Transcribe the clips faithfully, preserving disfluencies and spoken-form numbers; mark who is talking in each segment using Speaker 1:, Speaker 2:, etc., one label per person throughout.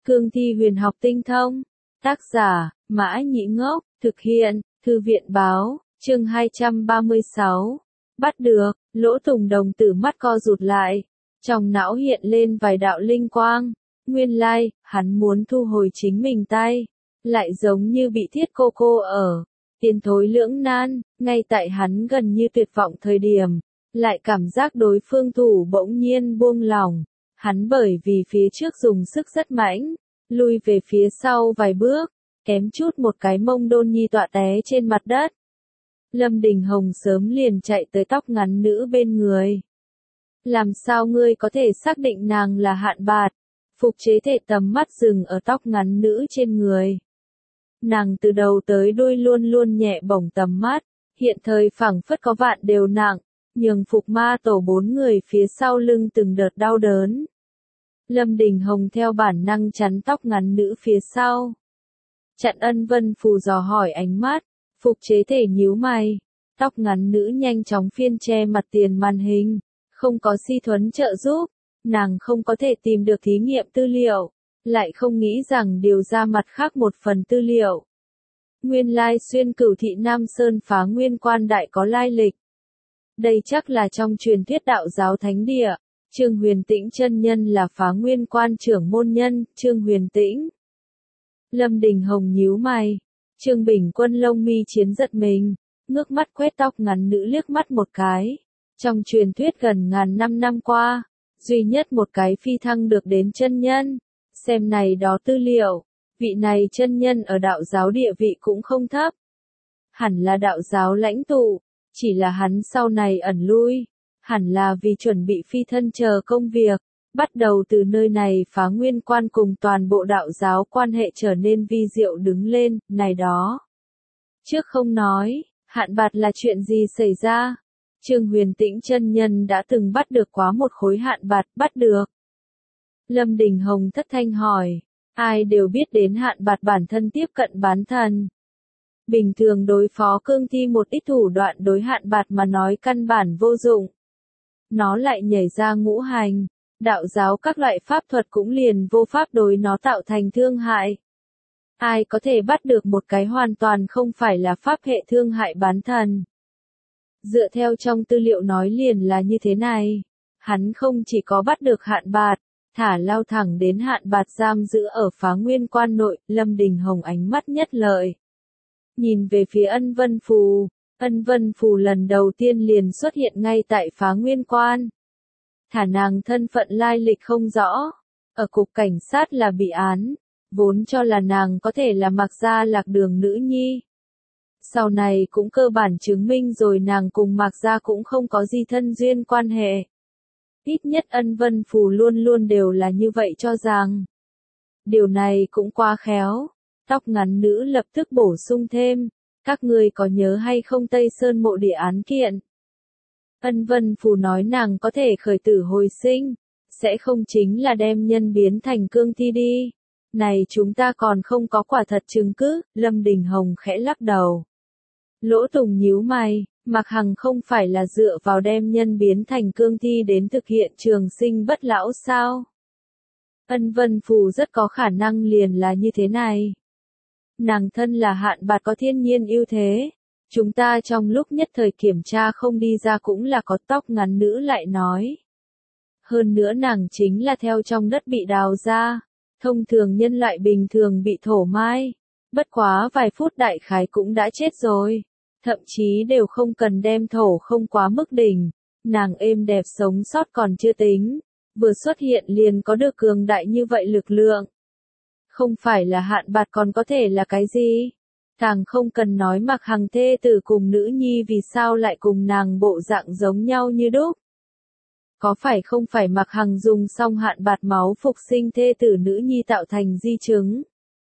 Speaker 1: Cương thi huyền học tinh thông. Tác giả, Mã Nhĩ Ngốc, thực hiện, Thư viện báo, chương hai trăm ba mươi sáu. Bắt được, Lỗ Tùng đồng tử mắt co rụt lại. Trong não hiện lên vài đạo linh quang. Nguyên lai, like, hắn muốn thu hồi chính mình tay. Lại giống như bị thiết cô cô ở. Tiến thối lưỡng nan, ngay tại hắn gần như tuyệt vọng thời điểm. Lại cảm giác đối phương thủ bỗng nhiên buông lỏng. Hắn bởi vì phía trước dùng sức rất mãnh, lui về phía sau vài bước, kém chút một cái mông đôn nhi tọa té trên mặt đất. Lâm Đình Hồng sớm liền chạy tới tóc ngắn nữ bên người. Làm sao ngươi có thể xác định nàng là Hạn Bạt? Phục Chế Thể tầm mắt dừng ở tóc ngắn nữ trên người. Nàng từ đầu tới đuôi luôn luôn nhẹ bổng tầm mắt, hiện thời phảng phất có vạn đều nặng, nhường Phục Ma Tổ bốn người phía sau lưng từng đợt đau đớn. Lâm Đình Hồng theo bản năng chắn tóc ngắn nữ phía sau. Chặn Ân Vân Phù dò hỏi ánh mắt, Phục Chế Thể nhíu mày. Tóc ngắn nữ nhanh chóng phiên che mặt tiền màn hình, không có Si Thuấn trợ giúp, nàng không có thể tìm được thí nghiệm tư liệu, lại không nghĩ rằng điều ra mặt khác một phần tư liệu. Nguyên lai xuyên Cửu Thị Nam Sơn Phá Nguyên Quan đại có lai lịch. Đây chắc là trong truyền thuyết đạo giáo thánh địa. Trương Huyền Tĩnh chân nhân là Phá Nguyên Quan trưởng môn nhân, Trương Huyền Tĩnh. Lâm Đình Hồng nhíu mày. Trương Bình Quân lông mi chiến giật mình, ngước mắt quét tóc ngắn nữ liếc mắt một cái. Trong truyền thuyết gần ngàn năm năm qua, duy nhất một cái phi thăng được đến chân nhân. Xem này đó tư liệu, vị này chân nhân ở đạo giáo địa vị cũng không thấp. Hẳn là đạo giáo lãnh tụ, chỉ là hắn sau này ẩn lui. Hẳn là vì chuẩn bị phi thân chờ công việc, bắt đầu từ nơi này Phá Nguyên Quan cùng toàn bộ đạo giáo quan hệ trở nên vi diệu đứng lên, này đó. Trước không nói, Hạn Bạt là chuyện gì xảy ra? Trương Huyền Tĩnh chân nhân đã từng bắt được quá một khối Hạn Bạt, bắt được. Lâm Đình Hồng thất thanh hỏi, ai đều biết đến Hạn Bạt bản thân tiếp cận bán thần. Bình thường đối phó cương thi một ít thủ đoạn đối Hạn Bạt mà nói căn bản vô dụng. Nó lại nhảy ra ngũ hành, đạo giáo các loại pháp thuật cũng liền vô pháp đối nó tạo thành thương hại. Ai có thể bắt được một cái hoàn toàn không phải là pháp hệ thương hại bán thần. Dựa theo trong tư liệu nói liền là như thế này, hắn không chỉ có bắt được Hạn Bạt, thả lao thẳng đến Hạn Bạt giam giữ ở Phá Nguyên Quan nội. Lâm Đình Hồng ánh mắt nhất lợi. Nhìn về phía Ân Vân Phù. Ân Vân Phù lần đầu tiên liền xuất hiện ngay tại Phá Nguyên Quan. Thả nàng thân phận lai lịch không rõ, ở cục cảnh sát là bị án, vốn cho là nàng có thể là Mạc Gia Lạc Đường nữ nhi. Sau này cũng cơ bản chứng minh rồi nàng cùng Mạc Gia cũng không có gì thân duyên quan hệ. Ít nhất Ân Vân Phù luôn luôn đều là như vậy cho rằng. Điều này cũng quá khéo. Tóc ngắn nữ lập tức bổ sung thêm. Các ngươi có nhớ hay không Tây Sơn mộ địa án kiện? Ân Vân Phù nói nàng có thể khởi tử hồi sinh, sẽ không chính là đem nhân biến thành cương thi đi. Này chúng ta còn không có quả thật chứng cứ. Lâm Đình Hồng khẽ lắc đầu. Lỗ Tùng nhíu mày, Mạc Hằng không phải là dựa vào đem nhân biến thành cương thi đến thực hiện trường sinh bất lão sao? Ân Vân Phù rất có khả năng liền là như thế này. Nàng thân là Hạn Bạt có thiên nhiên ưu thế. Chúng ta trong lúc nhất thời kiểm tra không đi ra cũng là có. Tóc ngắn nữ lại nói. Hơn nữa nàng chính là theo trong đất bị đào ra. Thông thường nhân loại bình thường bị thổ mai. Bất quá vài phút đại khái cũng đã chết rồi. Thậm chí đều không cần đem thổ không quá mức đỉnh. Nàng êm đẹp sống sót còn chưa tính. Vừa xuất hiện liền có được cường đại như vậy lực lượng. Không phải là Hạn Bạt còn có thể là cái gì? Càng không cần nói Mạc Hằng thê tử cùng nữ nhi vì sao lại cùng nàng bộ dạng giống nhau như đúc. Có phải không phải Mạc Hằng dùng xong Hạn Bạt máu phục sinh thê tử nữ nhi tạo thành di chứng?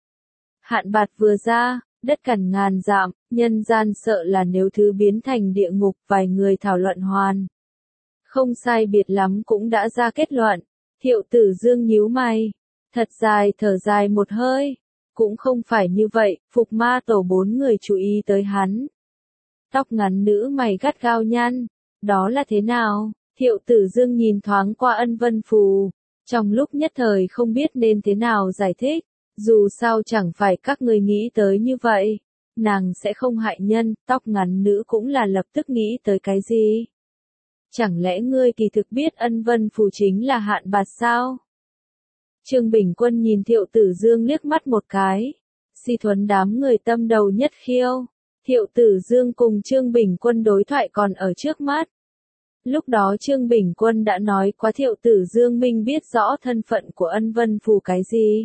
Speaker 1: Hạn Bạt vừa ra, đất cằn ngàn dặm, nhân gian sợ là nếu thứ biến thành địa ngục. Vài người thảo luận hoàn. Không sai biệt lắm cũng đã ra kết luận. Thiệu Tử Dương nhíu mày. Thật dài thở dài một hơi. Cũng không phải như vậy. Phục Ma Tổ bốn người chú ý tới hắn. Tóc ngắn nữ mày gắt gao nhăn. Đó là thế nào? Thiệu Tử Dương nhìn thoáng qua Ân Vân Phù. Trong lúc nhất thời không biết nên thế nào giải thích, dù sao chẳng phải các người nghĩ tới như vậy. Nàng sẽ không hại nhân, tóc ngắn nữ cũng là lập tức nghĩ tới cái gì? Chẳng lẽ ngươi kỳ thực biết ân vân phù chính là hạn bạt sao? Trương Bình Quân nhìn Thiệu Tử Dương liếc mắt một cái. Si Thuấn đám người tâm đầu nhất khiêu. Thiệu Tử Dương cùng Trương Bình Quân đối thoại còn ở trước mắt. Lúc đó Trương Bình Quân đã nói qua Thiệu Tử Dương minh biết rõ thân phận của ân vân phù cái gì.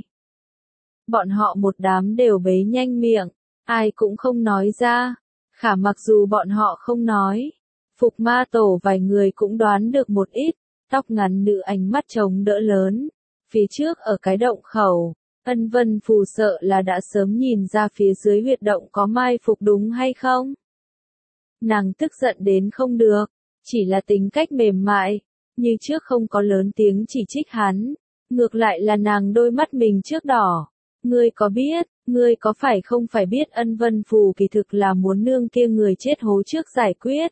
Speaker 1: Bọn họ một đám đều bế nhanh miệng, ai cũng không nói ra. Khả mặc dù bọn họ không nói, Phục Ma Tổ vài người cũng đoán được một ít. Tóc ngắn nữ ánh mắt trống đỡ lớn. Phía trước ở cái động khẩu, ân vân phù sợ là đã sớm nhìn ra phía dưới huyệt động có mai phục đúng hay không? Nàng tức giận đến không được, chỉ là tính cách mềm mại, như trước không có lớn tiếng chỉ trích hắn. Ngược lại là nàng đôi mắt mình trước đỏ. Ngươi có biết, ngươi có phải không phải biết ân vân phù kỳ thực là muốn nương kia người chết hố trước giải quyết?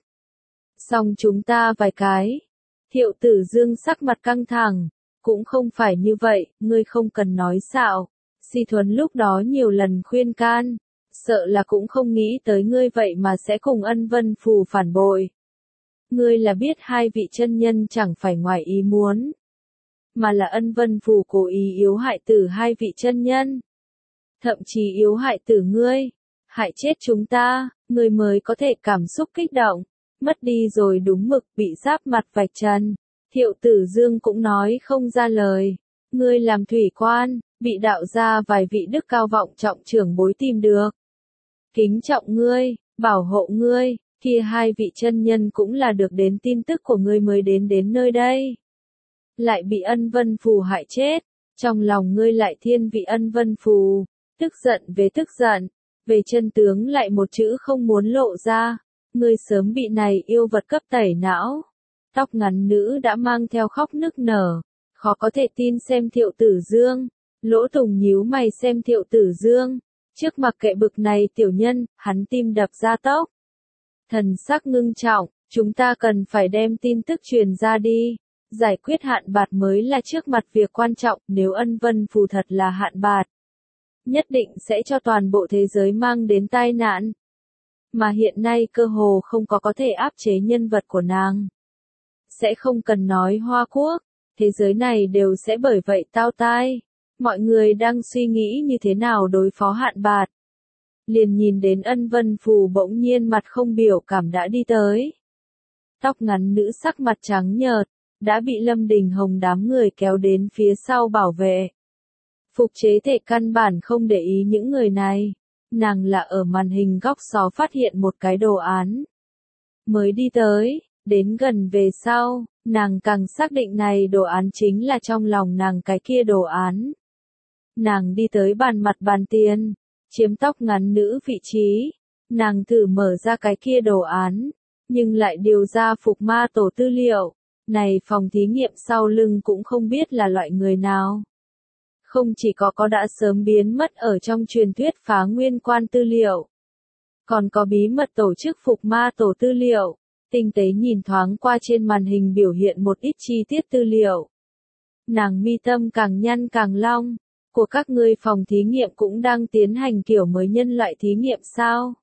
Speaker 1: Xong chúng ta vài cái. Thiệu Tử Dương sắc mặt căng thẳng. Cũng không phải như vậy, ngươi không cần nói xạo. Si Thuấn lúc đó nhiều lần khuyên can. Sợ là cũng không nghĩ tới ngươi vậy mà sẽ cùng ân vân phù phản bội. Ngươi là biết hai vị chân nhân chẳng phải ngoài ý muốn. Mà là ân vân phù cố ý yếu hại tử hai vị chân nhân. Thậm chí yếu hại tử ngươi. Hại chết chúng ta, ngươi mới có thể cảm xúc kích động. Mất đi rồi đúng mực bị giáp mặt vạch trần. Thiệu Tử Dương cũng nói không ra lời. Ngươi làm thủy quan, bị đạo gia vài vị đức cao vọng trọng trưởng bối tìm được. Kính trọng ngươi, bảo hộ ngươi, kia hai vị chân nhân cũng là được đến tin tức của ngươi mới đến đến nơi đây. Lại bị ân vân phù hại chết, trong lòng ngươi lại thiên vị ân vân phù, tức giận về tức giận, về chân tướng lại một chữ không muốn lộ ra, ngươi sớm bị này yêu vật cấp tẩy não. Tóc ngắn nữ đã mang theo khóc nức nở, khó có thể tin xem Thiệu Tử Dương. Lỗ Tùng nhíu mày xem Thiệu Tử Dương, trước mặc kệ bực này tiểu nhân, hắn tim đập ra tốc. Thần sắc ngưng trọng, chúng ta cần phải đem tin tức truyền ra đi, giải quyết hạn bạt mới là trước mặt việc quan trọng, nếu ân vân phù thật là hạn bạt. Nhất định sẽ cho toàn bộ thế giới mang đến tai nạn. Mà hiện nay cơ hồ không có có thể áp chế nhân vật của nàng. Sẽ không cần nói Hoa Quốc, thế giới này đều sẽ bởi vậy tao tai. Mọi người đang suy nghĩ như thế nào đối phó hạn bạt. Liền nhìn đến ân vân phù bỗng nhiên mặt không biểu cảm đã đi tới. Tóc ngắn nữ sắc mặt trắng nhợt, đã bị Lâm Đình Hồng đám người kéo đến phía sau bảo vệ. Phục chế thể căn bản không để ý những người này. Nàng là ở màn hình góc xó phát hiện một cái đồ án. Mới đi tới, đến gần về sau, nàng càng xác định này đồ án chính là trong lòng nàng cái kia đồ án. Nàng đi tới bàn mặt bàn tiền, chiếm tóc ngắn nữ vị trí. Nàng thử mở ra cái kia đồ án, nhưng lại điều ra Phục Ma Tổ tư liệu. Này phòng thí nghiệm sau lưng cũng không biết là loại người nào. Không chỉ có có đã sớm biến mất ở trong truyền thuyết Phá Nguyên Quan tư liệu, còn có bí mật tổ chức Phục Ma Tổ tư liệu. Tinh tế nhìn thoáng qua trên màn hình biểu hiện một ít chi tiết tư liệu. Nàng mi tâm càng nhăn càng long. Của các ngươi phòng thí nghiệm cũng đang tiến hành kiểu mới nhân loại thí nghiệm sao?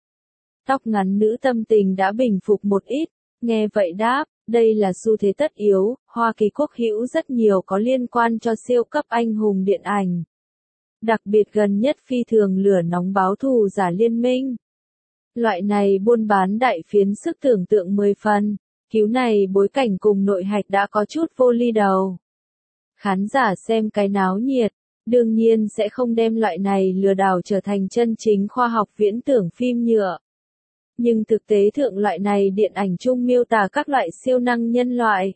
Speaker 1: Tóc ngắn nữ tâm tình đã bình phục một ít. Nghe vậy đáp, đây là xu thế tất yếu. Hoa Kỳ quốc hữu rất nhiều có liên quan cho siêu cấp anh hùng điện ảnh. Đặc biệt gần nhất phi thường lửa nóng báo thù giả liên minh. Loại này buôn bán đại phiến sức tưởng tượng mười phần, cứu này bối cảnh cùng nội hạch đã có chút vô ly đầu. Khán giả xem cái náo nhiệt, đương nhiên sẽ không đem loại này lừa đảo trở thành chân chính khoa học viễn tưởng phim nhựa. Nhưng thực tế thượng loại này điện ảnh chung miêu tả các loại siêu năng nhân loại.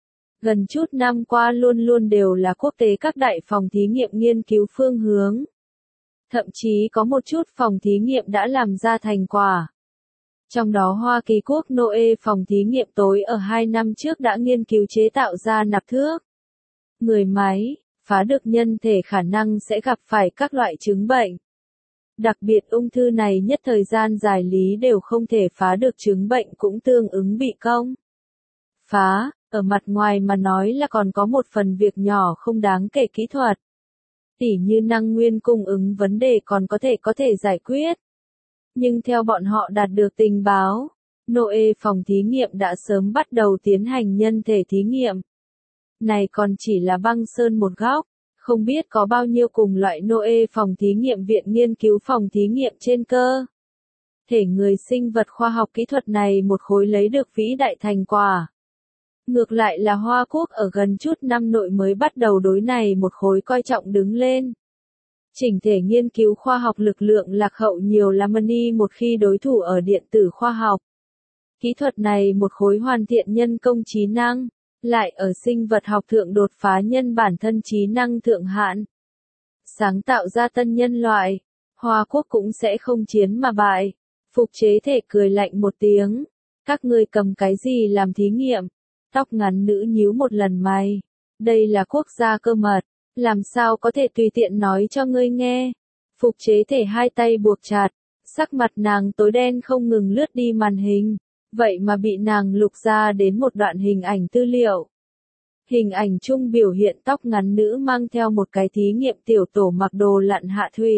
Speaker 1: Gần chút năm qua luôn luôn đều là quốc tế các đại phòng thí nghiệm nghiên cứu phương hướng. Thậm chí có một chút phòng thí nghiệm đã làm ra thành quả. Trong đó Hoa Kỳ quốc Noe phòng thí nghiệm tối ở hai năm trước đã nghiên cứu chế tạo ra nạp thước. Người máy, phá được nhân thể khả năng sẽ gặp phải các loại chứng bệnh. Đặc biệt ung thư này nhất thời gian dài lý đều không thể phá được chứng bệnh cũng tương ứng bị công. Phá, Ở mặt ngoài mà nói là còn có một phần việc nhỏ không đáng kể kỹ thuật. Tỉ như năng nguyên cung ứng vấn đề còn có thể có thể giải quyết. Nhưng theo bọn họ đạt được tình báo, Noe phòng thí nghiệm đã sớm bắt đầu tiến hành nhân thể thí nghiệm. Này còn chỉ là băng sơn một góc, không biết có bao nhiêu cùng loại Noe phòng thí nghiệm viện nghiên cứu phòng thí nghiệm trên cơ thể người sinh vật khoa học kỹ thuật này một khối lấy được vĩ đại thành quả. Ngược lại là Hoa Quốc ở gần chút năm nội mới bắt đầu đối này một khối coi trọng đứng lên. Chỉnh thể nghiên cứu khoa học lực lượng lạc hậu nhiều là money một khi đối thủ ở điện tử khoa học. Kỹ thuật này một khối hoàn thiện nhân công trí năng, lại ở sinh vật học thượng đột phá nhân bản thân trí năng thượng hạn. Sáng tạo ra tân nhân loại, Hoa Quốc cũng sẽ không chiến mà bại. Phục chế thể cười lạnh một tiếng. Các ngươi cầm cái gì làm thí nghiệm? Tóc ngắn nữ nhíu một lần mày. Đây là quốc gia cơ mật, làm sao có thể tùy tiện nói cho ngươi nghe. Phục chế thể hai tay buộc chặt, sắc mặt nàng tối đen không ngừng lướt đi màn hình. Vậy mà bị nàng lục ra đến một đoạn hình ảnh tư liệu. Hình ảnh chung biểu hiện tóc ngắn nữ mang theo một cái thí nghiệm tiểu tổ mặc đồ lặn hạ thủy.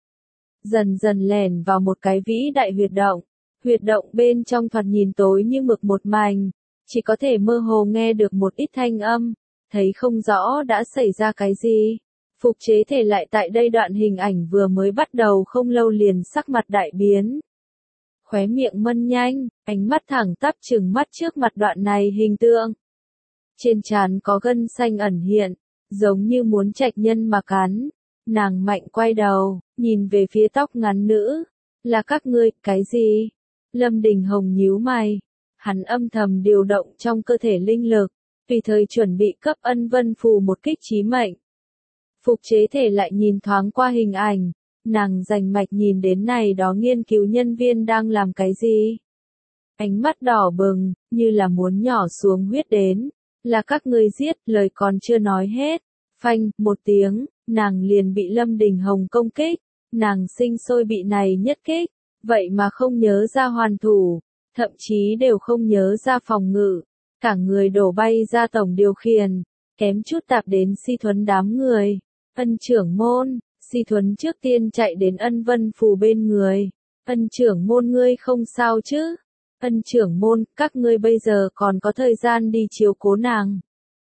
Speaker 1: Dần dần lẻn vào một cái vĩ đại huyệt động. Huyệt động bên trong thoạt nhìn tối như mực một mảnh. Chỉ có thể mơ hồ nghe được một ít thanh âm. Thấy không rõ đã xảy ra cái gì. Phục chế thể lại tại đây đoạn hình ảnh vừa mới bắt đầu không lâu liền sắc mặt đại biến. Khóe miệng mân nhanh, ánh mắt thẳng tắp trừng mắt trước mặt đoạn này hình tượng. Trên trán có gân xanh ẩn hiện, giống như muốn trạch nhân mà cắn. Nàng mạnh quay đầu, nhìn về phía tóc ngắn nữ. Là các ngươi, cái gì? Lâm Đình Hồng nhíu mày. Hắn âm thầm điều động trong cơ thể linh lực, tùy thời chuẩn bị cấp Ân Vân Phù một kích chí mệnh. Phục chế thể lại nhìn thoáng qua hình ảnh. Nàng rành mạch nhìn đến này đó nghiên cứu nhân viên đang làm cái gì? Ánh mắt đỏ bừng, như là muốn nhỏ xuống huyết đến. Là các ngươi giết, lời còn chưa nói hết. Phanh, một tiếng, nàng liền bị Lâm Đình Hồng công kích. Nàng sinh sôi bị này nhất kích. Vậy mà không nhớ ra hoàn thủ. Thậm chí đều không nhớ ra phòng ngự. Cả người đổ bay ra tổng điều khiển. Kém chút tạp đến Si Thuấn đám người. Ân trưởng môn. Si Thuấn trước tiên chạy đến Ân Vân Phù bên người. Ân trưởng môn ngươi không sao chứ? Ân trưởng môn, các ngươi bây giờ còn có thời gian đi chiếu cố nàng.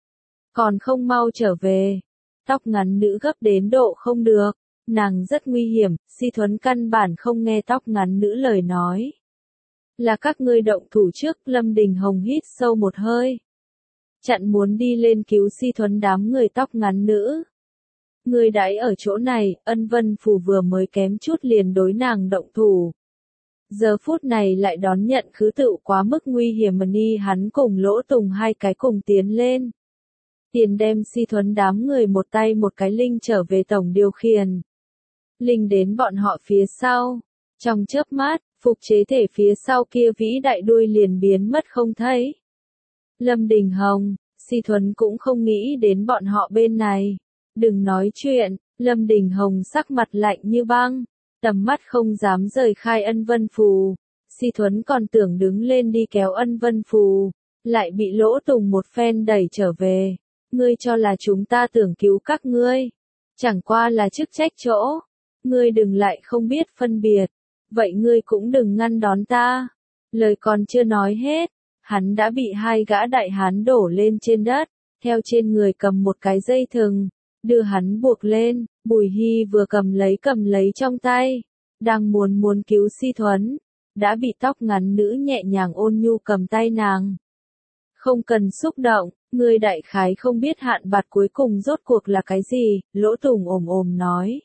Speaker 1: Còn không mau trở về. Tóc ngắn nữ gấp đến độ không được. Nàng rất nguy hiểm, Si Thuấn căn bản không nghe tóc ngắn nữ lời nói. Là các ngươi động thủ trước, Lâm Đình Hồng hít sâu một hơi. Chặn muốn đi lên cứu Si Thuấn đám người tóc ngắn nữ. Người đãi ở chỗ này, Ân Vân Phù vừa mới kém chút liền đối nàng động thủ. Giờ phút này lại đón nhận khứ tự quá mức nguy hiểm mà ni hắn cùng Lỗ Tùng hai cái cùng tiến lên. Tiền đem Si Thuấn đám người một tay một cái linh trở về tổng điều khiển. Linh đến bọn họ phía sau. Trong chớp mắt, phục chế thể phía sau kia vĩ đại đuôi liền biến mất không thấy. Lâm Đình Hồng, Si Thuấn cũng không nghĩ đến bọn họ bên này. Đừng nói chuyện, Lâm Đình Hồng sắc mặt lạnh như băng, tầm mắt không dám rời khai Ân Vân Phù. Si Thuấn còn tưởng đứng lên đi kéo Ân Vân Phù, lại bị Lỗ Tùng một phen đẩy trở về. Ngươi cho là chúng ta tưởng cứu các ngươi, chẳng qua là chức trách chỗ. Ngươi đừng lại không biết phân biệt, vậy ngươi cũng đừng ngăn đón ta. Lời còn chưa nói hết, hắn đã bị hai gã đại hán đổ lên trên đất, theo trên người cầm một cái dây thừng. Đưa hắn buộc lên, Bùi Hy vừa cầm lấy cầm lấy trong tay, đang muốn muốn cứu Si Thuấn, đã bị tóc ngắn nữ nhẹ nhàng ôn nhu cầm tay nàng. Không cần xúc động, người đại khái không biết hạn bạt cuối cùng rốt cuộc là cái gì, Lỗ Tùng ồm ồm nói.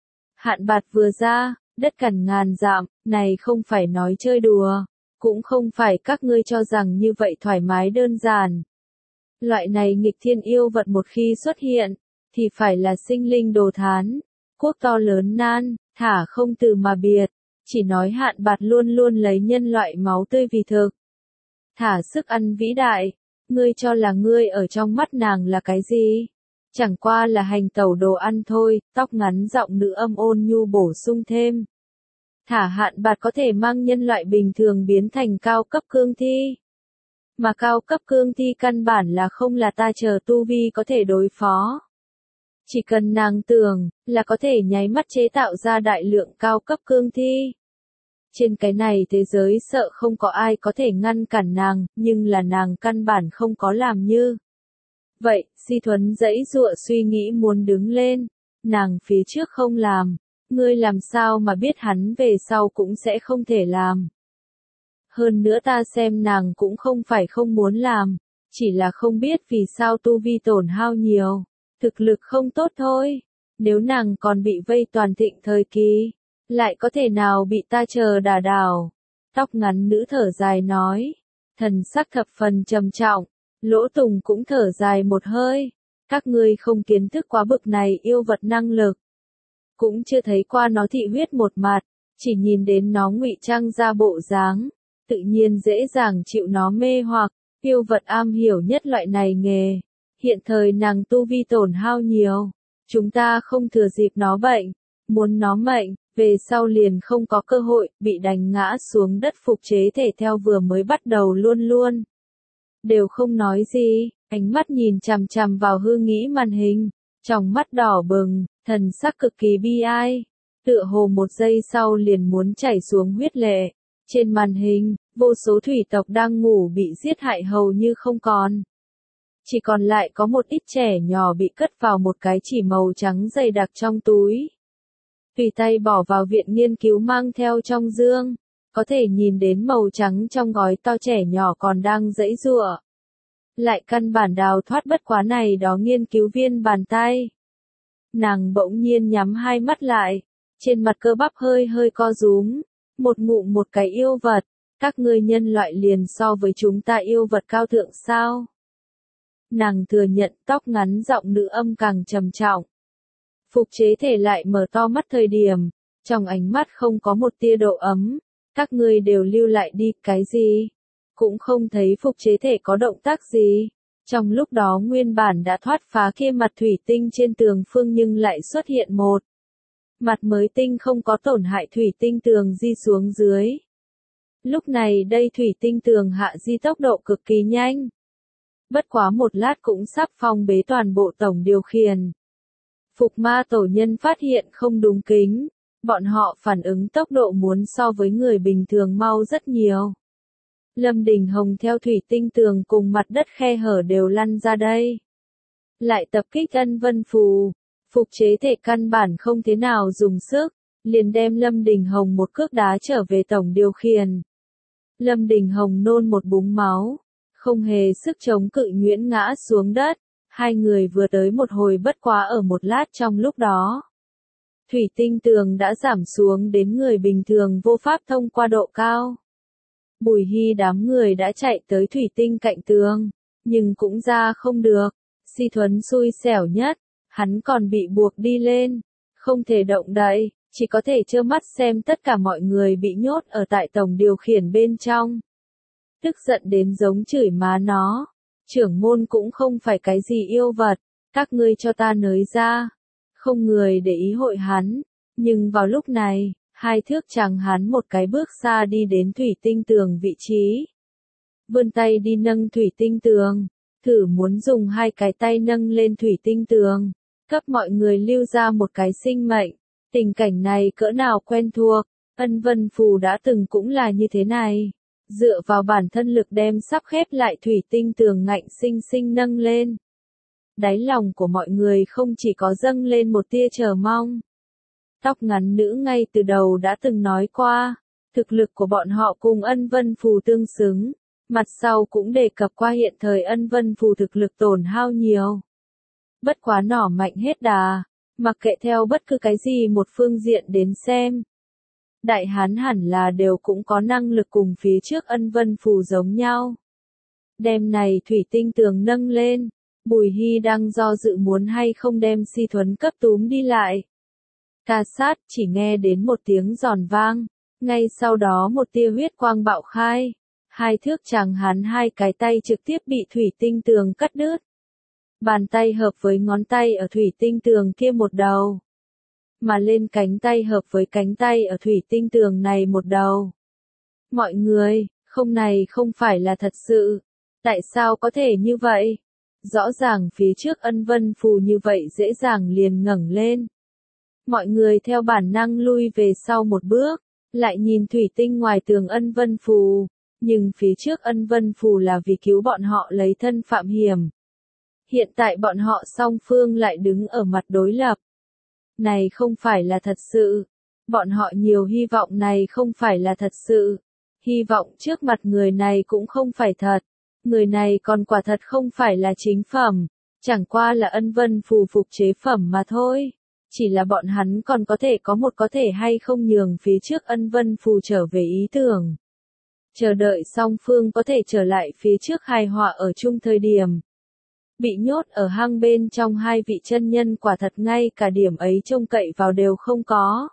Speaker 1: Hạn bạt vừa ra, đất cằn ngàn dặm, này không phải nói chơi đùa, cũng không phải các ngươi cho rằng như vậy thoải mái đơn giản. Loại này nghịch thiên yêu vật một khi xuất hiện, thì phải là sinh linh đồ thán, quốc to lớn nan, thả không từ mà biệt, chỉ nói hạn bạt luôn luôn lấy nhân loại máu tươi vì thực. Thả sức ăn vĩ đại, ngươi cho là ngươi ở trong mắt nàng là cái gì? Chẳng qua là hành tẩu đồ ăn thôi, tóc ngắn giọng nữ âm ôn nhu bổ sung thêm. Thả hạn bạt có thể mang nhân loại bình thường biến thành cao cấp cương thi. Mà cao cấp cương thi căn bản là không là ta chờ tu vi có thể đối phó. Chỉ cần nàng tưởng, là có thể nháy mắt chế tạo ra đại lượng cao cấp cương thi. Trên cái này thế giới sợ không có ai có thể ngăn cản nàng, nhưng là nàng căn bản không có làm như. Vậy, Di Thuấn dãy dụa suy nghĩ muốn đứng lên. Nàng phía trước không làm. Ngươi làm sao mà biết hắn về sau cũng sẽ không thể làm. Hơn nữa ta xem nàng cũng không phải không muốn làm. Chỉ là không biết vì sao tu vi tổn hao nhiều. Thực lực không tốt thôi. Nếu nàng còn bị vây toàn thịnh thời kỳ, lại có thể nào bị ta chờ đả đảo. Tóc ngắn nữ thở dài nói. Thần sắc thập phần trầm trọng. Lỗ Tùng cũng thở dài một hơi. Các ngươi không kiến thức quá bực này yêu vật năng lực. Cũng chưa thấy qua nó thị huyết một mặt. Chỉ nhìn đến nó ngụy trang ra bộ dáng. Tự nhiên dễ dàng chịu nó mê hoặc. Yêu vật am hiểu nhất loại này nghề. Hiện thời nàng tu vi tổn hao nhiều. Chúng ta không thừa dịp nó bệnh. Muốn nó mệnh, về sau liền không có cơ hội, bị đánh ngã xuống đất phục chế thể theo vừa mới bắt đầu luôn luôn. Đều không nói gì, ánh mắt nhìn chằm chằm vào hư nghĩ màn hình. Trong mắt đỏ bừng, thần sắc cực kỳ bi ai. Tựa hồ một giây sau liền muốn chảy xuống huyết lệ. Trên màn hình, vô số thủy tộc đang ngủ bị giết hại hầu như không còn. Chỉ còn lại có một ít trẻ nhỏ bị cất vào một cái chỉ màu trắng dày đặc trong túi. Tùy tay bỏ vào viện nghiên cứu mang theo trong dương. Có thể nhìn đến màu trắng trong gói to trẻ nhỏ còn đang giãy giụa. Lại căn bản đào thoát bất quá này đó nghiên cứu viên bàn tay. Nàng bỗng nhiên nhắm hai mắt lại. Trên mặt cơ bắp hơi hơi co rúm. Một ngụm một cái yêu vật. Các ngươi nhân loại liền so với chúng ta yêu vật cao thượng sao? Nàng thừa nhận tóc ngắn giọng nữ âm càng trầm trọng. Phục chế thể lại mở to mắt thời điểm. Trong ánh mắt không có một tia độ ấm. Các ngươi đều lưu lại đi, cái gì? Cũng không thấy phục chế thể có động tác gì. Trong lúc đó nguyên bản đã thoát phá kia mặt thủy tinh trên tường phương nhưng lại xuất hiện một. Mặt mới tinh không có tổn hại thủy tinh tường di xuống dưới. Lúc này đây thủy tinh tường hạ di tốc độ cực kỳ nhanh. Bất quá một lát cũng sắp phong bế toàn bộ tổng điều khiển. Phục ma tổ nhân phát hiện không đúng kính. Bọn họ phản ứng tốc độ muốn so với người bình thường mau rất nhiều. Lâm Đình Hồng theo thủy tinh tường cùng mặt đất khe hở đều lăn ra đây. Lại tập kích Ân Vân Phù. Phục chế thể căn bản không thế nào dùng sức. Liền đem Lâm Đình Hồng một cước đá trở về tổng điều khiển. Lâm Đình Hồng nôn một búng máu. Không hề sức chống cự nhuyễn ngã xuống đất. Hai người vừa tới một hồi bất quá ở một lát trong lúc đó. Thủy tinh tường đã giảm xuống đến người bình thường vô pháp thông qua độ cao. Bùi Hy đám người đã chạy tới thủy tinh cạnh tường, nhưng cũng ra không được. Di Thuấn xui xẻo nhất, hắn còn bị buộc đi lên, không thể động đậy, chỉ có thể trơ mắt xem tất cả mọi người bị nhốt ở tại tổng điều khiển bên trong. Tức giận đến giống chửi má nó, trưởng môn cũng không phải cái gì yêu vật, các ngươi cho ta nới ra. Không người để ý hội hắn, nhưng vào lúc này, hai thước chàng hắn một cái bước xa đi đến thủy tinh tường vị trí. Vươn tay đi nâng thủy tinh tường, thử muốn dùng hai cái tay nâng lên thủy tinh tường, cấp mọi người lưu ra một cái sinh mệnh. Tình cảnh này cỡ nào quen thuộc, Ân Vân Phù đã từng cũng là như thế này. Dựa vào bản thân lực đem sắp khép lại thủy tinh tường ngạnh sinh sinh nâng lên. Đáy lòng của mọi người không chỉ có dâng lên một tia chờ mong. Tóc ngắn nữ ngay từ đầu đã từng nói qua, thực lực của bọn họ cùng Ân Vân Phù tương xứng, mặt sau cũng đề cập qua hiện thời Ân Vân Phù thực lực tổn hao nhiều. Bất quá nỏ mạnh hết đà, mặc kệ theo bất cứ cái gì một phương diện đến xem. Đại hán hẳn là đều cũng có năng lực cùng phía trước Ân Vân Phù giống nhau. Đêm này thủy tinh tường nâng lên. Bùi Hy đang do dự muốn hay không đem Di Thuấn cấp túm đi lại. Ca sát chỉ nghe đến một tiếng giòn vang, ngay sau đó một tia huyết quang bạo khai. Hai thước chàng hắn hai cái tay trực tiếp bị thủy tinh tường cắt đứt. Bàn tay hợp với ngón tay ở thủy tinh tường kia một đầu. Mà lên cánh tay hợp với cánh tay ở thủy tinh tường này một đầu. Mọi người, không này không phải là thật sự. Tại sao có thể như vậy? Rõ ràng phía trước ân vân phù như vậy dễ dàng liền ngẩng lên. Mọi người theo bản năng lui về sau một bước, lại nhìn thủy tinh ngoài tường ân vân phù, nhưng phía trước ân vân phù là vì cứu bọn họ lấy thân phạm hiểm. Hiện tại bọn họ song phương lại đứng ở mặt đối lập. Này không phải là thật sự. Bọn họ nhiều hy vọng này không phải là thật sự. Hy vọng trước mặt người này cũng không phải thật. Người này còn quả thật không phải là chính phẩm. Chẳng qua là ân vân phù phục chế phẩm mà thôi. Chỉ là bọn hắn còn có thể có một có thể hay không nhường phía trước ân vân phù trở về ý tưởng. Chờ đợi song phương có thể trở lại phía trước hài hòa ở chung thời điểm. Bị nhốt ở hang bên trong hai vị chân nhân quả thật ngay cả điểm ấy trông cậy vào đều không có.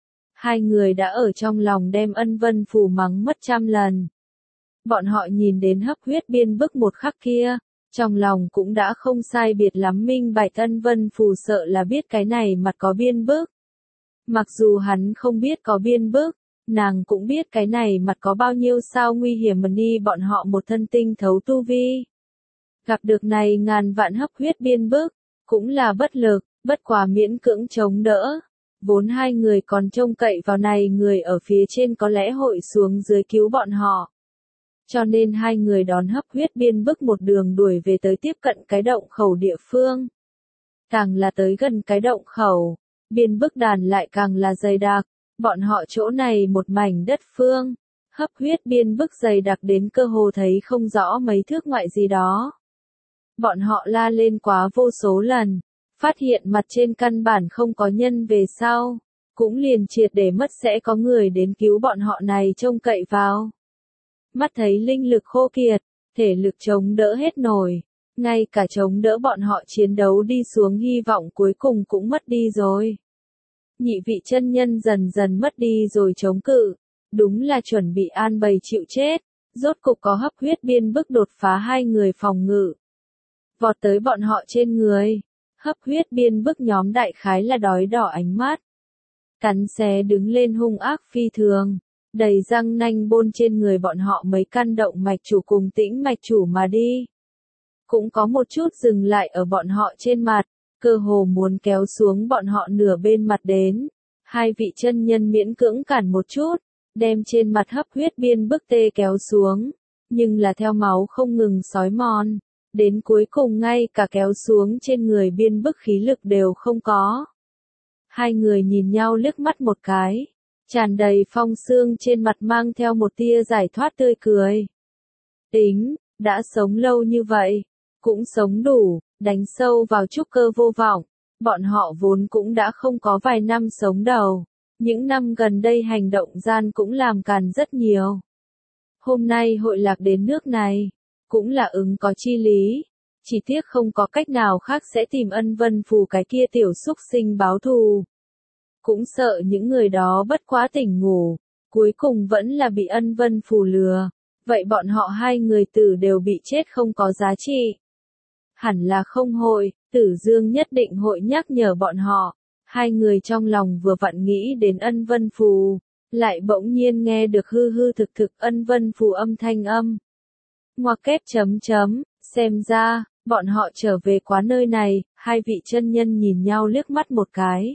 Speaker 1: Hai người đã ở trong lòng đem ân vân phù mắng mất trăm lần. Bọn họ nhìn đến hấp huyết biên bức một khắc kia, trong lòng cũng đã không sai biệt lắm minh bạch ân vân phù sợ là biết cái này mặt có biên bức. Mặc dù hắn không biết có biên bức, nàng cũng biết cái này mặt có bao nhiêu sao nguy hiểm mà ni bọn họ một thân tinh thấu tu vi. Gặp được này ngàn vạn hấp huyết biên bức, cũng là bất lực, bất quá miễn cưỡng chống đỡ. Vốn hai người còn trông cậy vào này người ở phía trên có lẽ hội xuống dưới cứu bọn họ. Cho nên hai người đón hấp huyết biên bức một đường đuổi về tới tiếp cận cái động khẩu địa phương. Càng là tới gần cái động khẩu, biên bức đàn lại càng là dày đặc, bọn họ chỗ này một mảnh đất phương, hấp huyết biên bức dày đặc đến cơ hồ thấy không rõ mấy thước ngoại gì đó. Bọn họ la lên quá vô số lần, phát hiện mặt trên căn bản không có nhân về sau, cũng liền triệt để mất sẽ có người đến cứu bọn họ này trông cậy vào. Mắt thấy linh lực khô kiệt, thể lực chống đỡ hết nổi, ngay cả chống đỡ bọn họ chiến đấu đi xuống hy vọng cuối cùng cũng mất đi rồi. Nhị vị chân nhân dần dần mất đi rồi chống cự, đúng là chuẩn bị an bày chịu chết, rốt cục có hấp huyết biên bức đột phá hai người phòng ngự. Vọt tới bọn họ trên người, hấp huyết biên bức nhóm đại khái là đói đỏ ánh mắt. Cắn xé đứng lên hung ác phi thường, đầy răng nanh bôn trên người bọn họ mấy căn động mạch chủ cùng tĩnh mạch chủ mà đi. Cũng có một chút dừng lại ở bọn họ trên mặt, cơ hồ muốn kéo xuống bọn họ nửa bên mặt đến. Hai vị chân nhân miễn cưỡng cản một chút, đem trên mặt hấp huyết biên bức tê kéo xuống, nhưng là theo máu không ngừng xói mòn. Đến cuối cùng ngay cả kéo xuống trên người biên bức khí lực đều không có. Hai người nhìn nhau liếc mắt một cái, tràn đầy phong sương trên mặt mang theo một tia giải thoát tươi cười. Tính, đã sống lâu như vậy, cũng sống đủ, đánh sâu vào trúc cơ vô vọng, bọn họ vốn cũng đã không có vài năm sống đầu, những năm gần đây hành động gian cũng làm càn rất nhiều. Hôm nay hội lạc đến nước này, cũng là ứng có chi lý, chỉ tiếc không có cách nào khác sẽ tìm ân vân phù cái kia tiểu xúc sinh báo thù. Cũng sợ những người đó bất quá tỉnh ngủ, cuối cùng vẫn là bị ân vân phù lừa, vậy bọn họ hai người tử đều bị chết không có giá trị. Hẳn là không hội, Tử Dương nhất định hội nhắc nhở bọn họ, hai người trong lòng vừa vặn nghĩ đến ân vân phù, lại bỗng nhiên nghe được hư hư thực thực ân vân phù âm thanh âm. Ngoặc kép chấm chấm, xem ra, bọn họ trở về quá nơi này, hai vị chân nhân nhìn nhau liếc mắt một cái.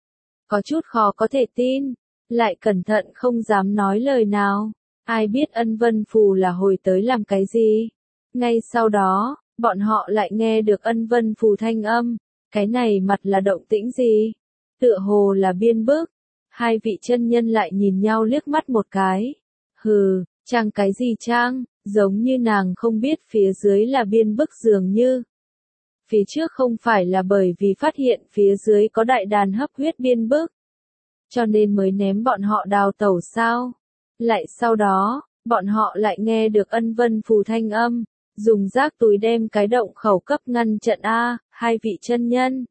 Speaker 1: Có chút khó có thể tin, lại cẩn thận không dám nói lời nào, ai biết ân vân phù là hồi tới làm cái gì. Ngay sau đó, bọn họ lại nghe được ân vân phù thanh âm, cái này mặt là động tĩnh gì? Tựa hồ là biên bức, hai vị chân nhân lại nhìn nhau liếc mắt một cái. Hừ, trang cái gì trang? Giống như nàng không biết phía dưới là biên bức dường như. Phía trước không phải là bởi vì phát hiện phía dưới có đại đàn hấp huyết biên bức. Cho nên mới ném bọn họ đào tẩu sao. Lại sau đó, bọn họ lại nghe được ân vân phù thanh âm, dùng rác túi đem cái động khẩu cấp ngăn trận A, hai vị chân nhân.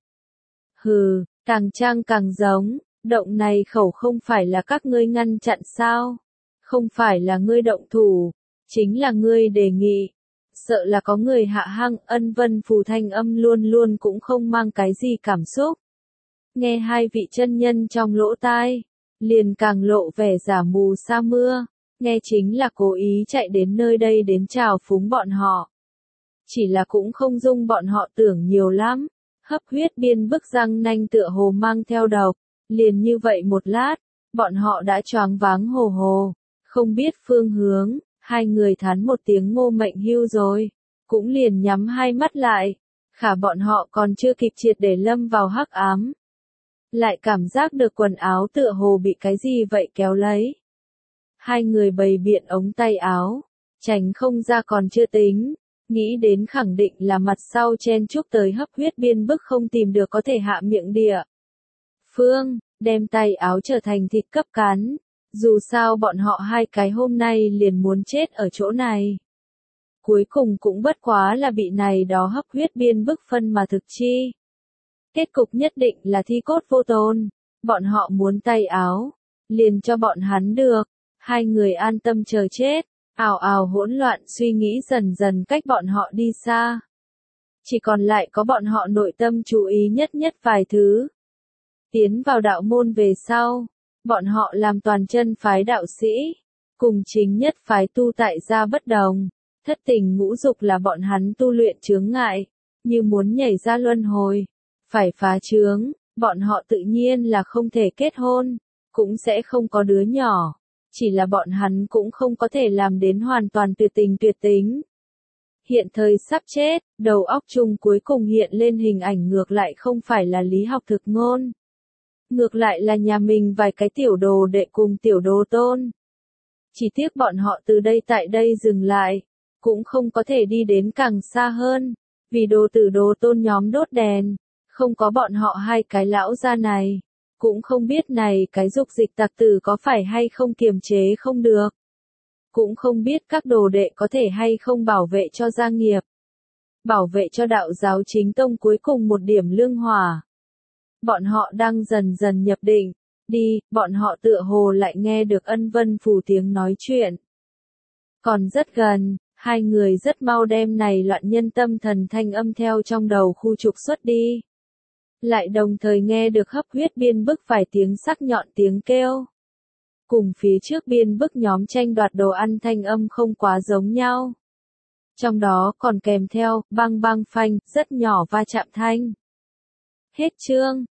Speaker 1: Hừ, càng trang càng giống, động này khẩu không phải là các ngươi ngăn chặn sao? Không phải là ngươi động thủ. Chính là ngươi đề nghị, sợ là có người hạ hăng, ân vân phù thanh âm luôn luôn cũng không mang cái gì cảm xúc. Nghe hai vị chân nhân trong lỗ tai, liền càng lộ vẻ giả mù sa mưa, nghe chính là cố ý chạy đến nơi đây đến trào phúng bọn họ. Chỉ là cũng không dung bọn họ tưởng nhiều lắm, hấp huyết biên bức răng nanh tựa hồ mang theo độc, liền như vậy một lát, bọn họ đã choáng váng hồ hồ, không biết phương hướng, hai người thán một tiếng ngô mệnh hưu rồi, cũng liền nhắm hai mắt lại, khả bọn họ còn chưa kịp triệt để lâm vào hắc ám. Lại cảm giác được quần áo tựa hồ bị cái gì vậy kéo lấy. Hai người bày biện ống tay áo, tránh không ra còn chưa tính, nghĩ đến khẳng định là mặt sau chen chúc tới hấp huyết biên bức không tìm được có thể hạ miệng địa. Phương, đem tay áo trở thành thịt cấp cắn, dù sao bọn họ hai cái hôm nay liền muốn chết ở chỗ này. Cuối cùng cũng bất quá là bị này đó hấp huyết biên bức phân mà thực chi. Kết cục nhất định là thi cốt vô tồn, bọn họ muốn tay áo, liền cho bọn hắn được, hai người an tâm chờ chết, ào ào hỗn loạn suy nghĩ dần dần cách bọn họ đi xa. Chỉ còn lại có bọn họ nội tâm chú ý nhất nhất vài thứ. Tiến vào đạo môn về sau, bọn họ làm toàn chân phái đạo sĩ, cùng chính nhất phái tu tại gia bất đồng, thất tình ngũ dục là bọn hắn tu luyện chướng ngại, như muốn nhảy ra luân hồi, phải phá chướng, bọn họ tự nhiên là không thể kết hôn, cũng sẽ không có đứa nhỏ, chỉ là bọn hắn cũng không có thể làm đến hoàn toàn tuyệt tình tuyệt tính. Hiện thời sắp chết, đầu óc chung cuối cùng hiện lên hình ảnh ngược lại không phải là lý học thực ngôn. Ngược lại là nhà mình vài cái tiểu đồ đệ cùng tiểu đồ tôn. Chỉ tiếc bọn họ từ đây tại đây dừng lại, cũng không có thể đi đến càng xa hơn, vì đồ tử đồ tôn nhóm đốt đèn, không có bọn họ hai cái lão gia này, cũng không biết này cái dục dịch tặc tử có phải hay không kiềm chế không được. Cũng không biết các đồ đệ có thể hay không bảo vệ cho gia nghiệp, bảo vệ cho đạo giáo chính tông cuối cùng một điểm lương hỏa. Bọn họ đang dần dần nhập định, đi, bọn họ tựa hồ lại nghe được Ân Vân Phủ tiếng nói chuyện. Còn rất gần, hai người rất mau đem này loạn nhân tâm thần thanh âm theo trong đầu khu trục xuất đi. Lại đồng thời nghe được hấp huyết biên bức vài tiếng sắc nhọn tiếng kêu. Cùng phía trước biên bức nhóm tranh đoạt đồ ăn thanh âm không quá giống nhau. Trong đó còn kèm theo, băng băng phanh, rất nhỏ va chạm thanh. Hết chương.